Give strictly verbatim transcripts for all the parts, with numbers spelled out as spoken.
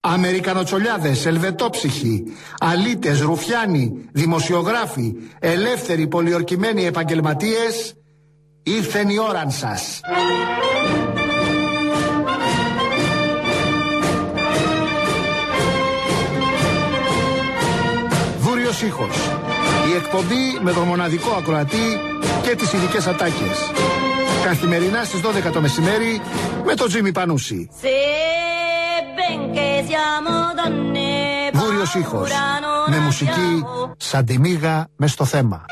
Αμερικανοτσολιάδες, ελβετόψυχοι, αλήτες, ρουφιάνοι, δημοσιογράφοι, ελεύθεροι, πολιορκημένοι επαγγελματίες, ήρθεν η ώραν σας. Βούριος ήχος. Η εκπομπή με τον μοναδικό ακροατή και τις ειδικές ατάκες. Καθημερινά στις δώδεκα το μεσημέρι με τον Τζίμι Πανούση. Βούριος ήχος. Με μουσική σαν τη μύγα μες στο θέμα.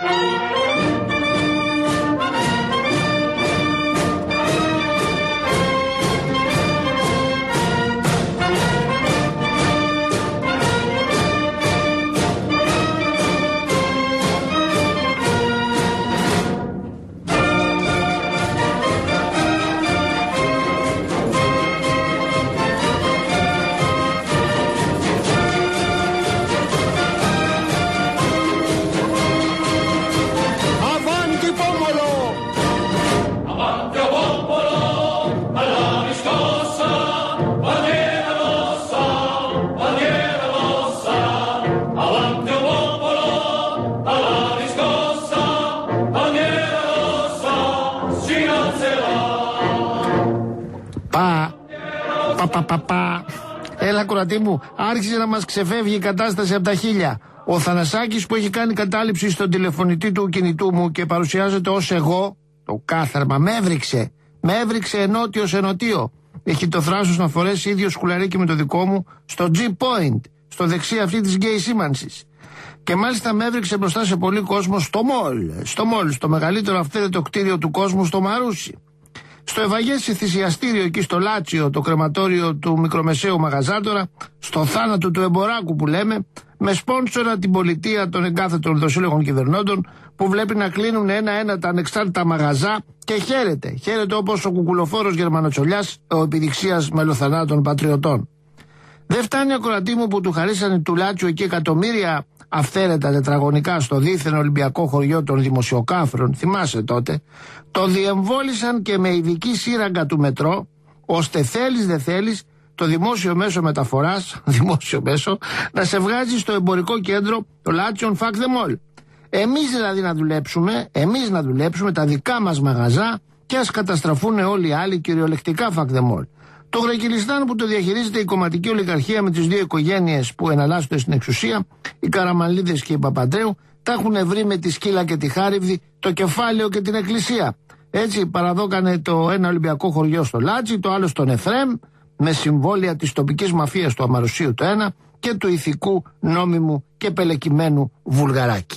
Πα, πα, πα. Έλα κουρατή μου, άρχισε να μας ξεφεύγει η κατάσταση από τα χίλια. Ο Θανασάκης που έχει κάνει κατάληψη στον τηλεφωνητή του κινητού μου και παρουσιάζεται ως εγώ, το κάθαρμα, με έβριξε. Με έβριξε ενότιος ενωτίο. Έχει το θράσος να φορέσει ίδιο σκουλαρίκι με το δικό μου στο G-Point, στο δεξί αυτή της γκέι σήμανσης. Και μάλιστα με έβριξε μπροστά σε πολύ κόσμο στο μολ, στο μολ, στο μεγαλύτερο αυθαίρετο κτίριο του κόσμου, στο Μαρούσι. Στο ευαγές θυσιαστήριο εκεί στο Λάτσιο, το κρεματόριο του μικρομεσαίου μαγαζάτορα, στο θάνατο του εμποράκου που λέμε, με σπόνσορα την πολιτεία των εγκάθετων ορδοσύλλογων κυβερνώντων που βλέπει να κλείνουν ένα-ένα τα ανεξάρτητα μαγαζά και χαίρεται. Χαίρεται όπως ο κουκουλοφόρος Γερμανοτσολιάς, ο επιδειξίας μελοθανάτων πατριωτών. Δεν φτάνει ακροατή μου που του χαρίσανε του Λάτσιο εκεί εκατομμύρια αυθαίρετα τετραγωνικά στο δίθεν Ολυμπιακό χωριό των δημοσιοκάφρων, θυμάσαι τότε, το διεμβόλησαν και με ειδική σύραγγα του μετρό, ώστε θέλεις δεν θέλεις το δημόσιο μέσο μεταφοράς, δημόσιο μέσο, να σε βγάζει στο εμπορικό κέντρο το Λάτσιον Fuck them all. Εμείς δηλαδή να δουλέψουμε, εμείς να δουλέψουμε τα δικά μας μαγαζά και ας καταστραφούν όλοι οι άλλοι κυριολεκτικά Fuck them all. Το Γρεκυλιστάν που το διαχειρίζεται η κομματική ολιγαρχία με τις δύο οικογένειες που εναλλάσσονται στην εξουσία, οι Καραμανλίδες και οι Παπαντρέου, τα έχουν βρει με τη σκύλα και τη χάριβδη, το κεφάλαιο και την εκκλησία. Έτσι παραδόκανε το ένα Ολυμπιακό χωριό στο Λάτσι, το άλλο στον Εφρέμ, με συμβόλαια της τοπικής μαφίας του Αμαρουσίου το ένα και του ηθικού, νόμιμου και πελεκυμένου Βουλγαράκη.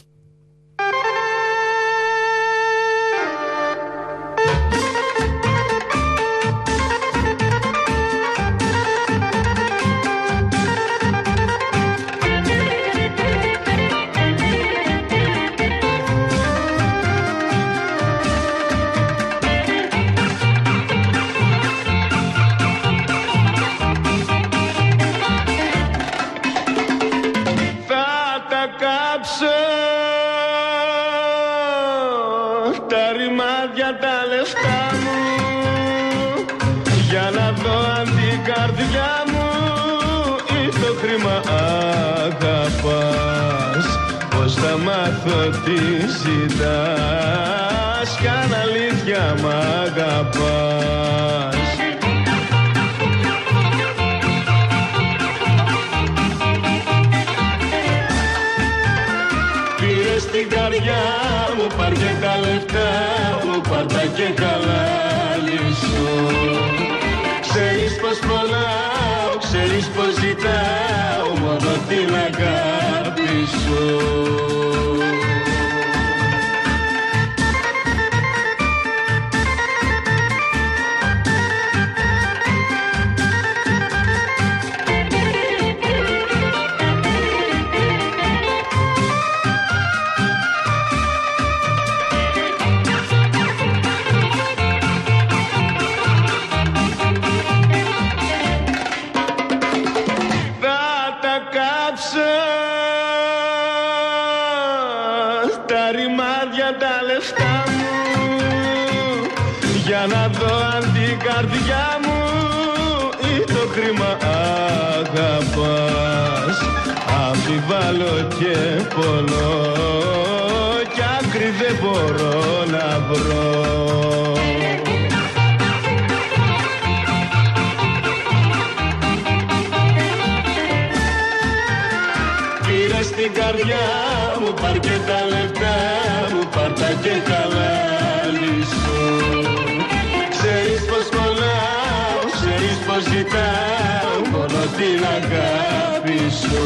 Τα ρημάδια τα λεφτά μου για να δω αν την καρδιά μου ή το χρήμα αγαπάς. Πώς θα μάθω τι ζητάς κι αν αλήθεια μ' αγαπάς. Πήρες την καρδιά μου, πάρ' και τα λεφτά μου, πάρ' τα και καλά λύσω. Ξέρεις πως πονάω, ξέρεις πως ζητάω μόνο την αγάπη σου. Τα ρημάδια τα λεφτά μου για να δω αν την καρδιά μου ή το χρήμα αγαπάς. πας. Αμφιβάλλω και πονώ κι άκρη δεν μπορώ να βρω. Πήρε στην καρδιά μου, πάρ' και τα λεπτά μου, πάρ' τα και χαλάλησου. Ξέρεις πως κολλάω, ξέρεις πως ζητάω μόνο την αγάπη σου.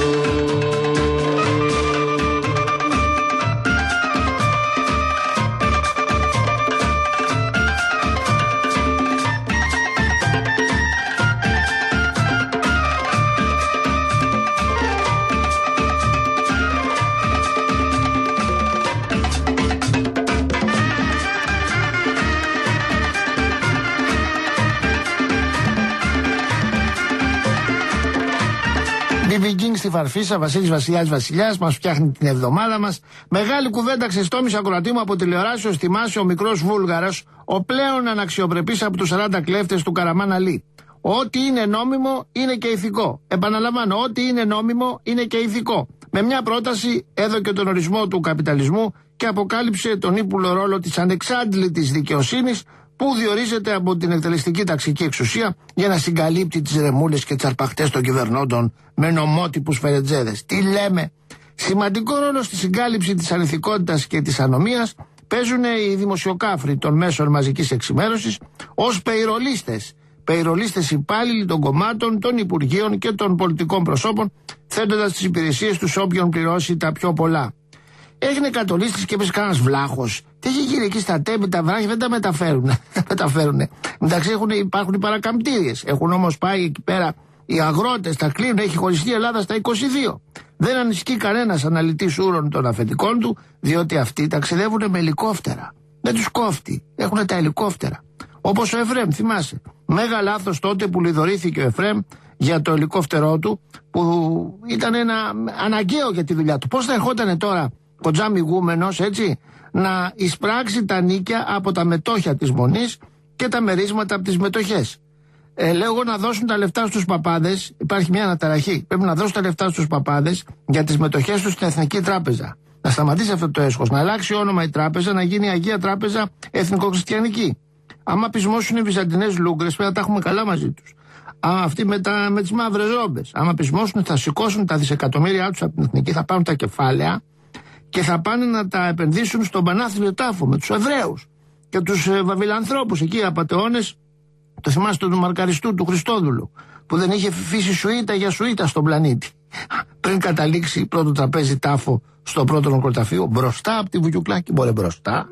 μπι μπι King στη Φαρφίσα, Βασίλης Βασιλιάς Βασιλιάς, μας φτιάχνει την εβδομάδα μας. Μεγάλη κουβέντα ξεστόμησε ακροατή μου από τηλεοράσεως, θυμάσαι ο μικρός Βούλγαρος, ο πλέον αναξιοπρεπής από τους σαράντα κλέφτες του Καραμάν Αλή. Ό,τι είναι νόμιμο είναι και ηθικό. Επαναλαμβάνω, ό,τι είναι νόμιμο είναι και ηθικό. Με μια πρόταση έδωκε τον ορισμό του καπιταλισμού και αποκάλυψε τον ύπουλο ρόλο της ανεξάντλητης δικαιοσύνης που διορίζεται από την εκτελεστική ταξική εξουσία για να συγκαλύπτει τις ρεμούλες και τις αρπαχτές των κυβερνώντων με νομότυπους φερετζέδες. Τι λέμε! Σημαντικό ρόλο στη συγκάλυψη της ανηθικότητας και της ανομίας παίζουν οι δημοσιοκάφροι των μέσων μαζικής εξημέρωσης ως πεϊρολίστες. Πεϊρολίστες υπάλληλοι των κομμάτων, των υπουργείων και των πολιτικών προσώπων, θέτοντας τις υπηρεσίες τους όποιον πληρώσει τα πιο πολλά. Έγινε κατολίστης και έπεσε κανένας βλάχος. Τι έχει γίνει εκεί στα τέμπη, τα βράχια δεν τα μεταφέρουν. Τα μεταφέρουν. Εντάξει, έχουν, υπάρχουν οι παρακαμπτήριες. Έχουν όμως πάει εκεί πέρα οι αγρότες, τα κλείνουν. Έχει χωριστεί η Ελλάδα στα είκοσι δύο. Δεν ανησυχεί κανένας αναλυτής ούρων των αφεντικών του, διότι αυτοί ταξιδεύουν με ελικόφτερα. Δεν τους κόφτει. Έχουν τα ελικόφτερα. Όπως ο Εφρέμ, θυμάσαι. Μέγα λάθος τότε που λιδωρήθηκε ο Εφρέμ για το ελικόφτερό του, που ήταν ένα αναγκαίο για τη δουλειά του. Πώς θα ερχόταν τώρα κοντζάμιγούμενος, έτσι, να εισπράξει τα νίκια από τα μετόχια της Μονής και τα μερίσματα από τις μετοχές. Ε, λέω να δώσουν τα λεφτά στους παπάδες, υπάρχει μια αναταραχή. Πρέπει να δώσουν τα λεφτά στους παπάδες για τις μετοχές τους στην Εθνική Τράπεζα. Να σταματήσει αυτό το έσχος, να αλλάξει όνομα η τράπεζα, να γίνει Αγία Τράπεζα Εθνικοχριστιανική. Άμα πεισμώσουν οι βυζαντινές λούγκρες, πρέπει να τα έχουμε καλά μαζί τους. Άμα αυτοί με, τα, με τις μαύρες ρόμπες, άμα πεισμώσουν, θα σηκώσουν τα δισεκατομμύρια τους από την Εθνική, θα πάρουν τα κεφάλαια και θα πάνε να τα επενδύσουν στον πανάθλιο τάφο με τους Εβραίους και τους ε, βαβυλανθρώπους εκεί, απατεώνες. Το θυμάστε του Μαρκαριστού, του Χριστόδουλου, που δεν είχε φύσει σουίτα για σουίτα στον πλανήτη. Πριν καταλήξει πρώτο τραπέζι τάφο στο πρώτο νεκροταφείο, μπροστά από τη Βουγιουκλάκη, μπορεί μπροστά.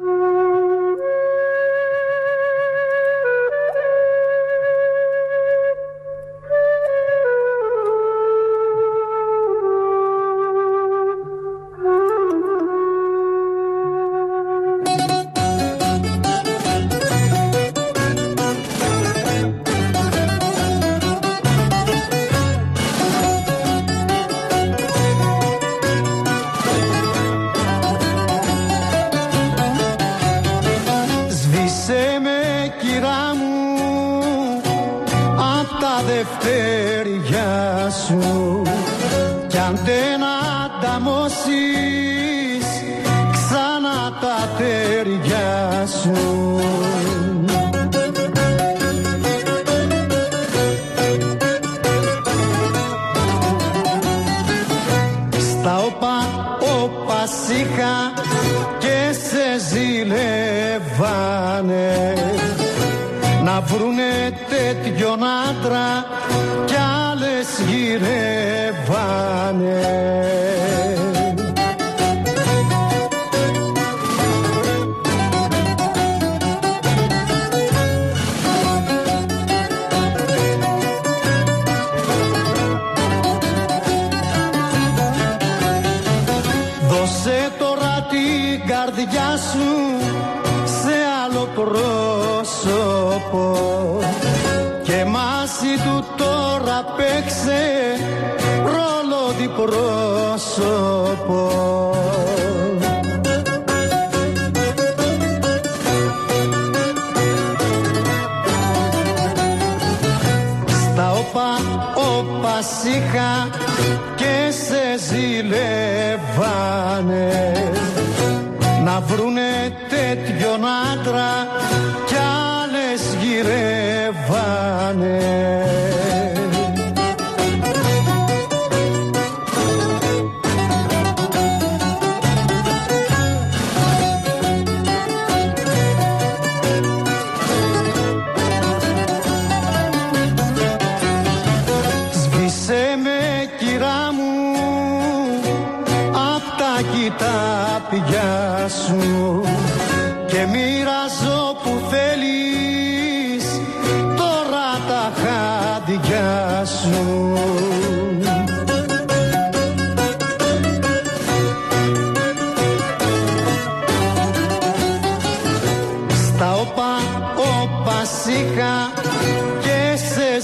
Δευτέρια σου κι αν δεν ανταμώσεις ξανά τα τέρια σου. Στα όπα όπα σίχα και σε ζηλεύανε να βρουνε τέτοιον άντρα κι άλλες γυρεύανε. Δώσε τώρα την καρδιά σου σε άλλο πρόσωπο και μαζί του τώρα παίξε ρόλο διπρόσωπο. Στα όπα όπα σιχα είχα και σε ζηλεύανε, να βρουνε τέτοιον άντρα κι άλλες γυρεύανε. Τα πηγιά σου και μοιράζω που θέλεις τώρα τα χάδια σου. Στα όπα όπα σήχα και σε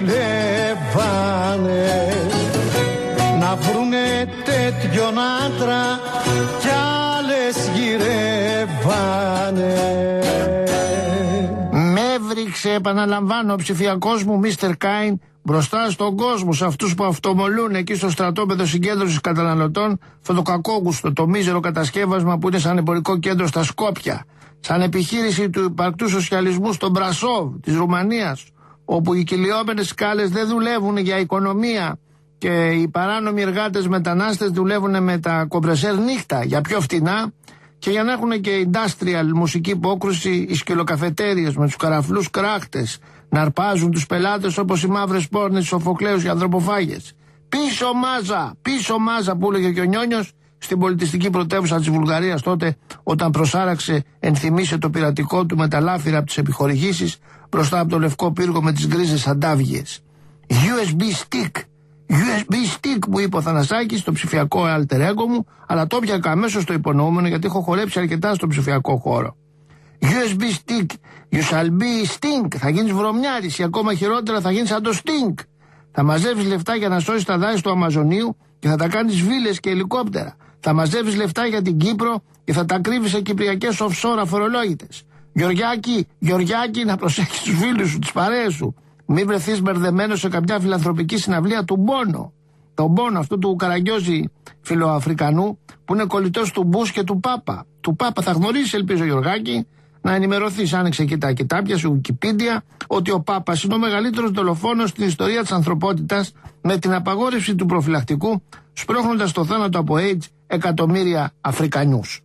ζηλεύανε, να βρουνε τέτοιον άντρα κι άλλες γυρεύανε. Με έβριξε, επαναλαμβάνω, ο ψηφιακός μου μίστερ Κάιν μπροστά στον κόσμο, σε αυτούς που αυτομολούν εκεί στο στρατόπεδο συγκέντρωσης καταναλωτών, αυτό το κακόγουστο, το μίζερο κατασκεύασμα που είναι σαν εμπορικό κέντρο στα Σκόπια, σαν επιχείρηση του υπαρκτού σοσιαλισμού στον Μπρασόβ της Ρουμανίας, όπου οι κυλιόμενες σκάλες δεν δουλεύουν για οικονομία και οι παράνομοι εργάτες μετανάστες δουλεύουν με τα κομπρεσέρ νύχτα για πιο φτηνά, και για να έχουν και industrial μουσική υπόκρουση οι σκυλοκαφετέριες με τους καραφλούς κράχτες να αρπάζουν τους πελάτες όπως οι μαύρες πόρνες, οι Σοφοκλέους, οι ανθρωποφάγες. Πίσω μάζα, πίσω μάζα που έλεγε και ο Νιόνιος στην πολιτιστική πρωτεύουσα της Βουλγαρίας τότε, όταν προσάραξε, ενθυμίσε το πειρατικό του με τα λάφυρα από τις επιχορηγήσεις μπροστά από το λευκό πύργο με τις γκρίζες αντάβιες. γιου ες μπι stick. γιου ες μπι stick μου είπε ο Θανασάκης, το ψηφιακό alter ego μου, αλλά το έπιακα αμέσως το υπονοούμενο γιατί έχω χορέψει αρκετά στο ψηφιακό χώρο. γιου ες μπι stick, you shall be stink, θα γίνεις βρωμιάρης ή ακόμα χειρότερα θα γίνεις σαν το stink. Θα μαζεύεις λεφτά για να σώσεις τα δάση του Αμαζονίου και θα τα κάνεις βίλες και ελικόπτερα. Θα μαζεύεις λεφτά για την Κύπρο και θα τα κρύβεις σε κυπριακές offshore αφορολόγητες. Γεωργιάκη, Γεωργιάκη, να προσέχεις τους φίλους σου, τις παρέες σου. Μην βρεθείς μπερδεμένος σε κάποια φιλανθρωπική συναυλία του Μπόνο. Τον Μπόνο, αυτού του Καραγκιόζη φιλοαφρικανού, που είναι κολλητός του Μπούς και του Πάπα. Του Πάπα θα γνωρίσεις, ελπίζω, Γεωργάκη, να ενημερωθείς, άνοιξε και τα κοιτάπια σου, Wikipedia, ότι ο Πάπας είναι ο μεγαλύτερος δολοφόνος στην ιστορία της ανθρωπότητας, με την απαγόρευση του προφυλακτικού, σπρώχνοντας το θάνατο από AIDS εκατομμύρια Αφρικανιούς.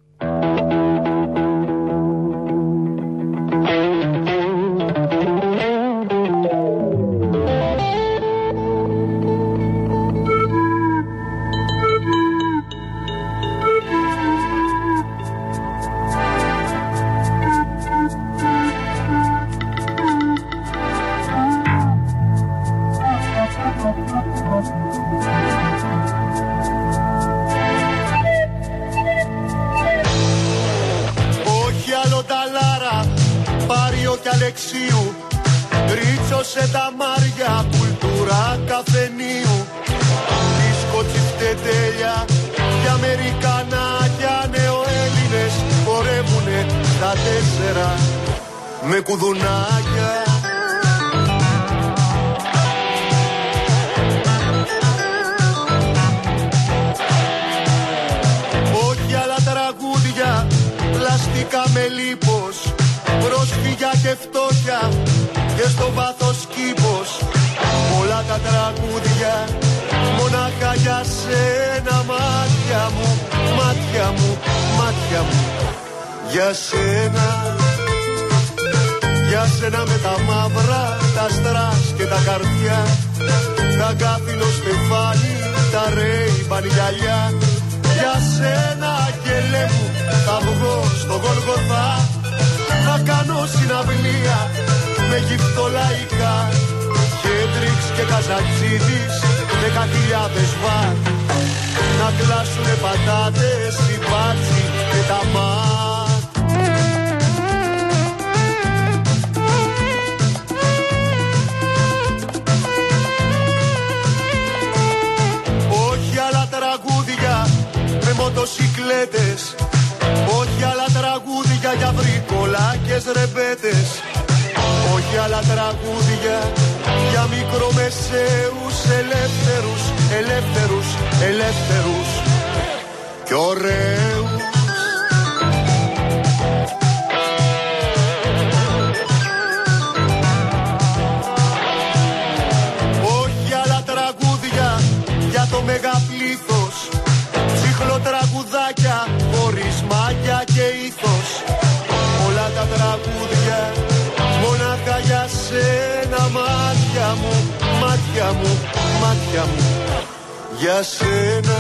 Ρίτσωσε τα μάρια, κουλτούρα καφενείου, δίσκο τσιφτετέλια και Αμερικανάκια, νεοέλληνες χορεύουνε στα τέσσερα με κουδουνάκια. Όχι άλλα τραγούδια, πλαστικά με λίπος, πρόσφυγια και φτώχεια και στο βάθος κήπος. Όλα τα τραγούδια μονάχα για σένα, μάτια μου, μάτια μου, μάτια μου. Για σένα, για σένα με τα μαύρα, τα στρας και τα καρδιά, τα κάφυλο στεφάνι, τα ρέιμπαν γυαλιά. Για σένα, αγγελέ μου, θα βγω στο Γολγοθά, θα κάνω συναυλία με γυφτολαϊκά, Χέντριξ και Καζατζίδης, δέκα χιλιάδες βατ, να κλάσουνε πατάτες, η μπάτσι και τα ματ. Όχι άλλα τραγούδια με μοτοσικλέτες, όχι άλλα τραγούδια για βρικολάκες ρεμπέτες, όχι άλλα τραγούδια για μικρομεσαίους ελεύθερους, ελεύθερους, ελεύθερους και ωραίους. Όχι άλλα τραγούδια για το μεγαπλήθος, ψυχροτραγουδάκια χωρίς μάγια και ήθος. Όλα τα τραγούδια μονάχα για σένα, μάτια μου, μάτια μου, μάτια μου. Για σένα,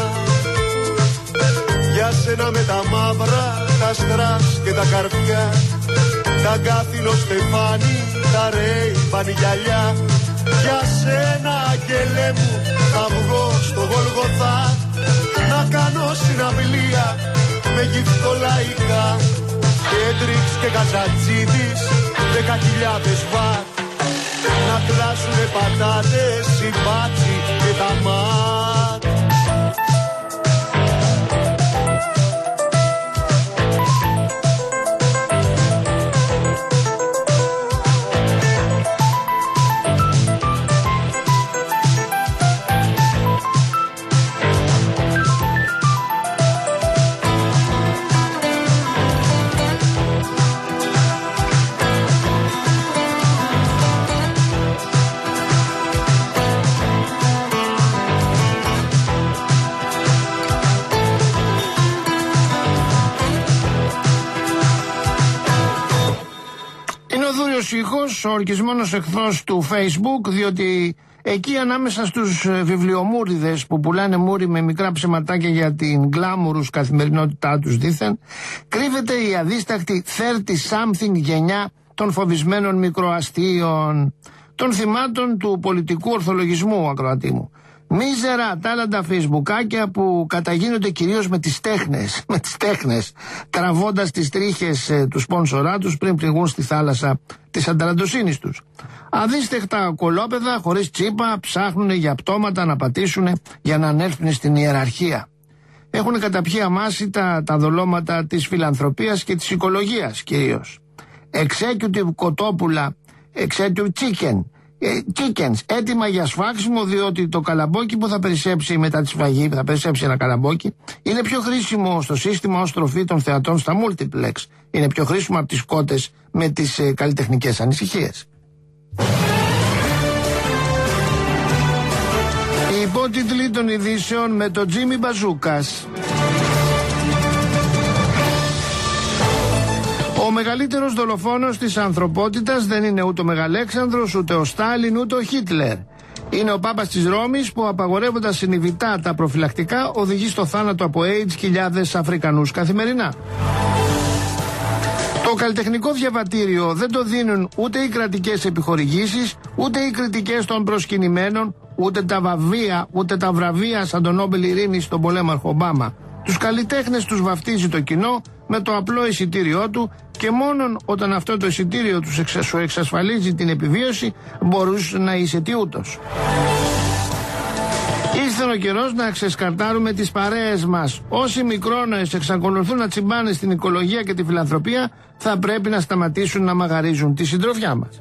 για σένα με τα μαύρα, τα στρας και τα καρφιά, τα γκάθινο στεφάνι, τα ρέιμπαν γυαλιά. Για σένα, αγγελέ μου, θα βγω στο Γολγοθά να κάνω συναυλία με γυφτολαϊκά. Κέντριξ και Κατσατζίδης, δέκα χιλιάδες βατ, να κλάσουνε πατάτες, οι μπάτσι και τα ματ. Ήχος, ο ορκισμένος εχθρός του Facebook, διότι εκεί ανάμεσα στους βιβλιομούριδες που πουλάνε μούρι με μικρά ψεματάκια για την γκλάμουρους καθημερινότητά τους δήθεν, κρύβεται η αδίσταχτη thirty something γενιά των φοβισμένων μικροαστίων, των θυμάτων του πολιτικού ορθολογισμού, ακροατή μου. Μίζερα τάλαντα φεϊσμπουκάκια που καταγίνονται κυρίως με τις τέχνες, με τις τέχνες, τραβώντας τις τρίχες ε, του σπόνσορά τους πριν πληγούν στη θάλασσα της ανταραντοσύνης τους. Αδίστεχτα κολόπεδα χωρίς τσίπα ψάχνουν για πτώματα να πατήσουν για να ανέλθουν στην ιεραρχία. Έχουν καταπιεί αμάσιτα τα δολώματα της φιλανθρωπίας και της οικολογίας κυρίως. Executive κοτόπουλα, executive chicken, chickens, έτοιμα για σφάξιμο, διότι το καλαμπόκι που θα περισσέψει μετά τη σφαγή, θα περισσέψει ένα καλαμπόκι, είναι πιο χρήσιμο στο σύστημα ως τροφή των θεατών στα multiplex. Είναι πιο χρήσιμο από τις κότες με τις ε, καλλιτεχνικές ανησυχίες. Οι υπότιτλοι των ειδήσεων με τον Τζίμι Μπαζούκας. Ο μεγαλύτερος δολοφόνος της ανθρωπότητας δεν είναι ούτε ο Μεγαλέξανδρος, ούτε ο Στάλιν, ούτε ο Χίτλερ. Είναι ο Πάπας της Ρώμης που, απαγορεύοντας συνειδητά τα προφυλακτικά, οδηγεί στο θάνατο από AIDS χιλιάδες Αφρικανούς καθημερινά. Το καλλιτεχνικό διαβατήριο δεν το δίνουν ούτε οι κρατικές επιχορηγήσεις, ούτε οι κριτικές των προσκυνημένων, ούτε τα βαβεία, ούτε τα βραβεία σαν τον Νόμπελ Ειρήνης στον πολέμαρχο Ομπάμα. Τους καλλιτέχνες τους βαφτίζει το κοινό με το απλό εισιτήριό του και μόνον όταν αυτό το εισιτήριο τους εξα, εξασφαλίζει την επιβίωση μπορούσε να είσαι τι ούτως. Ήρθε ο καιρός να ξεσκαρτάρουμε τις παρέες μας. Όσοι μικρόνοες εξακολουθούν να τσιμπάνε στην οικολογία και τη φιλανθρωπία θα πρέπει να σταματήσουν να μαγαρίζουν τη συντροφιά μας.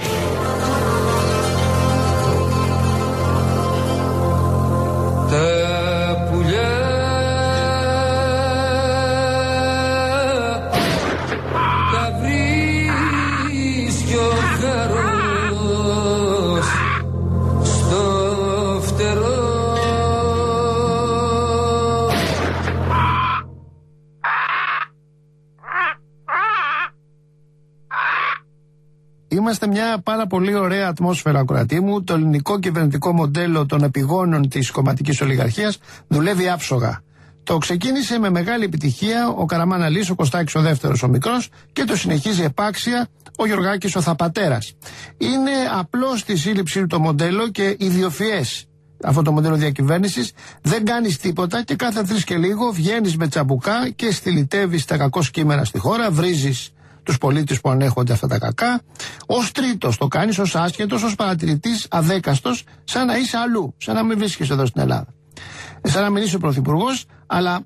Είμαστε μια πάρα πολύ ωραία ατμόσφαιρα, ακροατή μου. Το ελληνικό κυβερνητικό μοντέλο των επιγόνων της κομματικής ολιγαρχίας δουλεύει άψογα. Το ξεκίνησε με μεγάλη επιτυχία ο Καραμάναλής, ο Κωστάκης ο δεύτερος ο μικρός, και το συνεχίζει επάξια ο Γιωργάκης ο Θαπατέρας. Είναι απλώς στη σύλληψη το μοντέλο και ιδιοφυές αυτό το μοντέλο διακυβέρνησης. Δεν κάνεις τίποτα και κάθε τρεις και λίγο βγαίνεις με τσαμπουκά και στυλιτεύεις τα κακό κείμενα στη χώρα, βρίζεις τους πολίτες που ανέχονται αυτά τα κακά. Ως τρίτος το κάνεις, ως άσχετος, ως παρατηρητής, αδέκαστος, σαν να είσαι αλλού, σαν να μην βρίσκεσαι εδώ στην Ελλάδα. Σαν να μην είσαι ο πρωθυπουργός, αλλά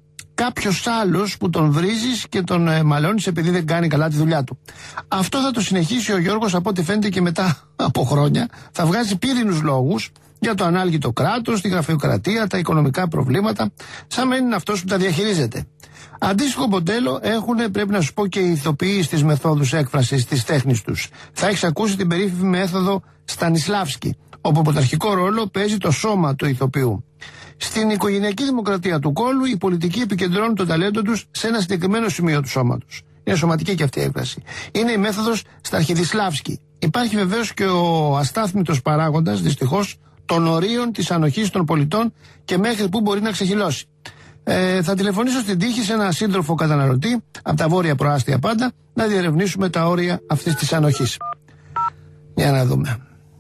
κάποιος άλλος που τον βρίζεις και τον ε, μαλώνεις επειδή δεν κάνει καλά τη δουλειά του. Αυτό θα το συνεχίσει ο Γιώργος, από ό,τι φαίνεται, και μετά από χρόνια. Θα βγάζει πύρινους λόγους για το ανάλγητο κράτος, τη γραφειοκρατία, τα οικονομικά προβλήματα, σαν να είναι αυτός που τα διαχειρίζεται. Αντίστοιχο μοντέλο έχουν, πρέπει να σου πω, και οι ηθοποιοί στις μεθόδους έκφρασης της τέχνης τους. Θα έχεις ακούσει την περίφημη μέθοδο Στανισλάβσκι, όπου πρωταρχικό ρόλο παίζει το σώμα του ηθοποιού. Στην οικογενειακή δημοκρατία του κόλου, οι πολιτικοί επικεντρώνουν το ταλέντο τους σε ένα συγκεκριμένο σημείο του σώματος. Είναι σωματική και αυτή η έκφραση. Είναι η μέθοδος Σταρχιδισλάβσκι. Υπάρχει βεβαίως και ο αστάθμητος παράγοντας, δυστυχώς, των ορίων της ανοχής των πολιτών και μέχρι που μπορεί να ξεχυλώσει. Ε, θα τηλεφωνήσω στην τύχη σε ένα σύντροφο καταναλωτή, από τα βόρεια προάστια πάντα, να διερευνήσουμε τα όρια αυτής της ανοχής. Για να δούμε.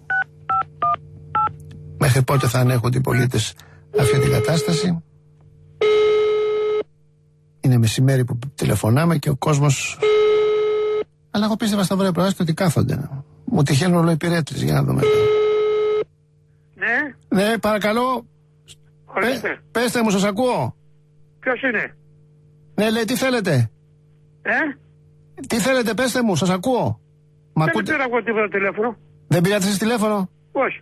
Μέχρι πότε θα ανέχονται οι πολίτες αυτή την κατάσταση. Είναι μεσημέρι που τηλεφωνάμε και ο κόσμος. Αλλά εγώ πίστευα στα βόρεια προάστια ότι κάθονται. Μου τυχαίνουν ολοϊπηρέτες. Για να δούμε. Ναι. Ναι, παρακαλώ. Πε, πέστε μου, σας ακούω. Ποιος είναι? Ναι, λέει, τι θέλετε? Ε? Τι θέλετε, πέστε μου, σας ακούω. Μα Δεν ακούτε... πήρα εγώ τίποτα τηλέφωνο. Δεν πήρατε εσείς τηλέφωνο? Όχι.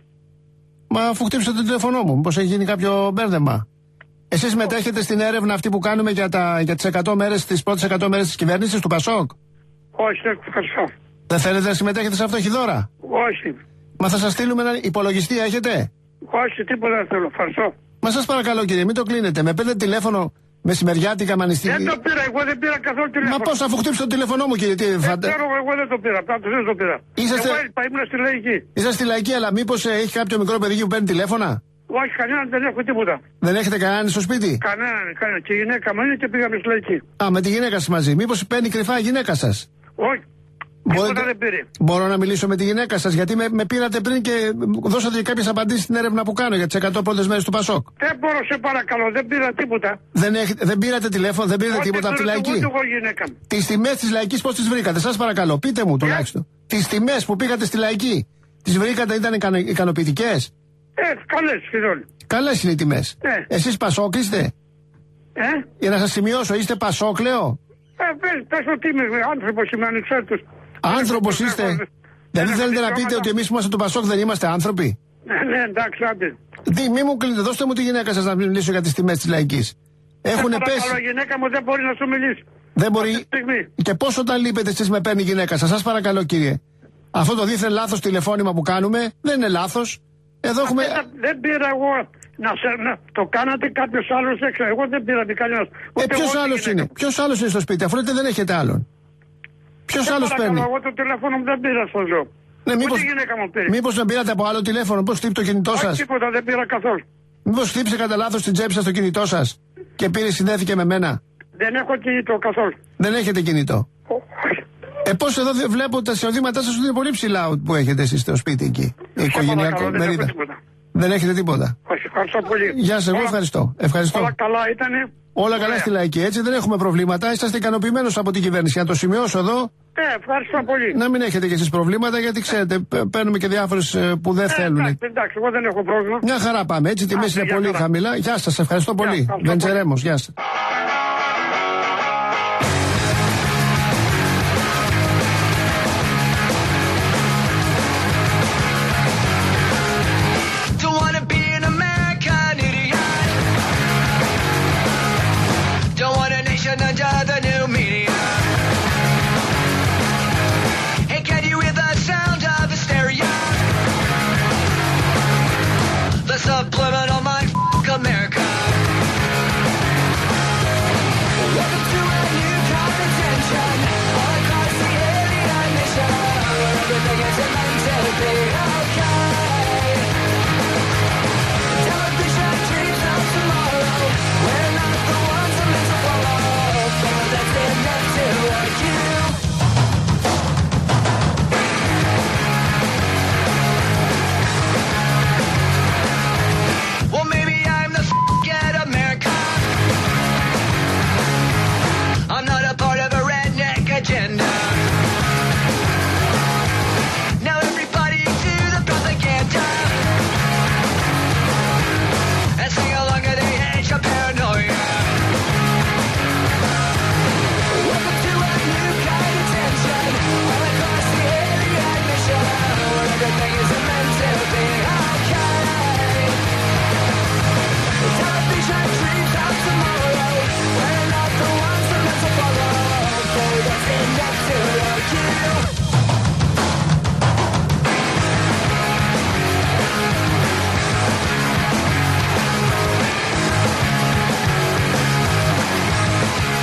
Μα αφού χτύπησε το τηλέφωνό μου, μήπως έχει γίνει κάποιο μπέρδεμα. Εσείς μετέχετε στην έρευνα αυτή που κάνουμε για, τα, για τις εκατό μέρες, τις πρώτες εκατό μέρες της κυβέρνησης του Πασόκ? Όχι, δεν ευχαριστώ. Δεν θέλετε να συμμετέχετε σε αυτό, Χιδώρα? Όχι. Μα θα σας στείλουμε ένα υπολογιστή, έχετε? Όχι, τίποτα δεν θέλω, ευχαριστώ. Μα σας παρακαλώ, κύριε, μην το κλείνετε. Με παίρνετε τηλέφωνο μεσημεριάτικα μανιστική. Δεν το πήρα, εγώ δεν πήρα καθόλου τηλέφωνο. Μα πώς, αφού χτύπησε το τηλέφωνό μου, κύριε, τι δεν φαντε... ξέρω, εγώ δεν το πήρα, πάντως δεν το πήρα. Είσαστε... Εγώ είπα, ήμουν στη λαϊκή. Είσαστε στη λαϊκή, αλλά μήπως ε, έχει κάποιο μικρό παιδί που παίρνει τηλέφωνα? Όχι, κανέναν δεν έχω τίποτα. Δεν έχετε κανέναν στο σπίτι? Κανέναν, κανέναν. Και η γυναίκα μου είναι και πήγαμε στη λαϊκή. Α, με τη γυναίκα σας μαζί. Μήπως παίρνει κρυφά η γυναίκα σας? Όχι. Μπορείτε... Τίποτα δεν πήρε. Μπορώ να μιλήσω με τη γυναίκα σας, γιατί με, με πήρατε πριν και δώσατε και κάποιες απαντήσεις στην έρευνα που κάνω για τις εκατό πρώτες μέρες του Πασόκ. Δεν μπορώ, σε παρακαλώ, δεν πήρα τίποτα. Δεν, έχ, δεν πήρατε τηλέφωνο, δεν πήρατε Όχι, τίποτα από τη λαϊκή? Όχι, εγώ γυναίκα μου. Τις τιμές της λαϊκής πώς τις βρήκατε, σας παρακαλώ, πείτε μου τουλάχιστον. Yeah. Τις τιμές που πήγατε στη λαϊκή, τις βρήκατε, ήταν ικανο, ικανοποιητικές? Ε, καλές σχεδόν. Καλές είναι οι τιμές. Ε. Εσείς Πασόκ είστε? Ε? Για να σας σημειώσω, είστε Πασόκ, λέω? Ε, πες, πες ότι είμαι άνθρωπος, είμαι ανεξάρτητος. Άνθρωπος είστε? Δηλαδή θέλετε να πείτε ότι εμείς που είμαστε του Πασόκ δεν είμαστε άνθρωποι? Ναι, ναι, εντάξει, άντε. Τι, μη μου κλείνετε, δώστε μου τη γυναίκα σας να μιλήσω για τις τιμές της λαϊκής. Έχουνε πέσει. Η γυναίκα μου δεν μπορεί να σου μιλήσει. Δεν μπορεί. Και πώς όταν λείπετε εσείς με παίρνει η γυναίκα σας? Σας παρακαλώ, κύριε. Αυτό το δίθεν λάθος τηλεφώνημα που κάνουμε δεν είναι λάθος. Εδώ Α, έχουμε. Δεν, δεν πήρα εγώ να, σε, να το κάνατε κάποιος άλλος έξω. Εγώ δεν πήρα την κανένας. Ε, ποιος άλλος είναι? Ποιος άλλος είναι στο σπίτι, αφού λέτε δεν έχετε άλλον? Ποιος άλλος παίρνει? Εγώ το τηλέφωνο μου δεν πήρα στο ζώο. Ναι, μήπως, Ούτε η γυναίκα μου πήρε. Μήπως να πήρατε από άλλο τηλέφωνο, πώς χτύπησε το κινητό Όχι, σας? τίποτα, δεν πήρα καθόλου. Μήπως χτύπησε κατά λάθος στην τσέπη σας το κινητό σας και πήρε, συνδέθηκε με μένα? Δεν έχω κινητό καθόλου. Δεν έχετε κινητό? Όχι. Ε, πώς εδώ βλέπω τα εισοδήματά σας ότι είναι πολύ ψηλά που έχετε εσείς στο σπίτι εκεί. Οικογενειακό μερίδα. Δεν έχετε τίποτα? Όχι, ευχαριστώ πολύ. Γεια σας, εγώ ευχαριστώ. ευχαριστώ. Όλα καλά ήτανε. Όλα καλά στη λαϊκή, έτσι δεν έχουμε προβλήματα. Είσαστε ικανοποιημένος από την κυβέρνηση. Να το σημειώσω εδώ. Ε, ευχαριστώ πολύ. Να μην έχετε και εσείς προβλήματα, γιατί ξέρετε, παίρνουμε και διάφορες που δεν ε, θέλουν. Εντάξει, εντάξει, εγώ δεν έχω πρόβλημα. Μια χαρά πάμε, έτσι. Τιμές είναι πολύ χαρά. χαμηλά. Γεια σας, ευχαριστώ πολύ. Βεντζερέμος, γεια σας.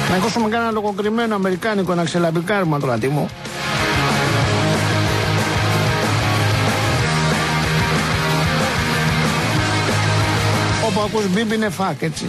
Να ακούσουμε κανένα λογοκριμένο αμερικάνικο να ξελαμπικάρουμε, ακροατή μου. Όπου ακούς μπίμπι είναι φακ, έτσι.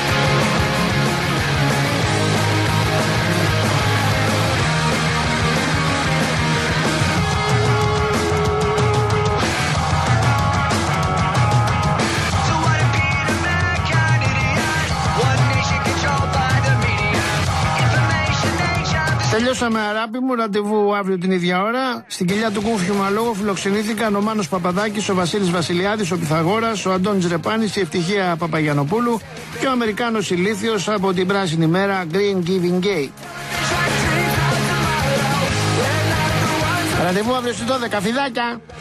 Τελειώσαμε, αγάπη μου, ραντεβού αύριο την ίδια ώρα. Στην κοιλιά του Κούφιου Μαλόγου φιλοξενήθηκαν ο Μάνος Παπαδάκης, ο Βασίλης Βασιλιάδης, ο Πιθαγόρας, ο Αντώνης Ρεπάνης, η Ευτυχία Παπαγιανοπούλου και ο Αμερικάνος Ηλίθιος από την πράσινη μέρα Green Giving Gay. Ραντεβού αύριο στις δώδεκα, φιδάκια!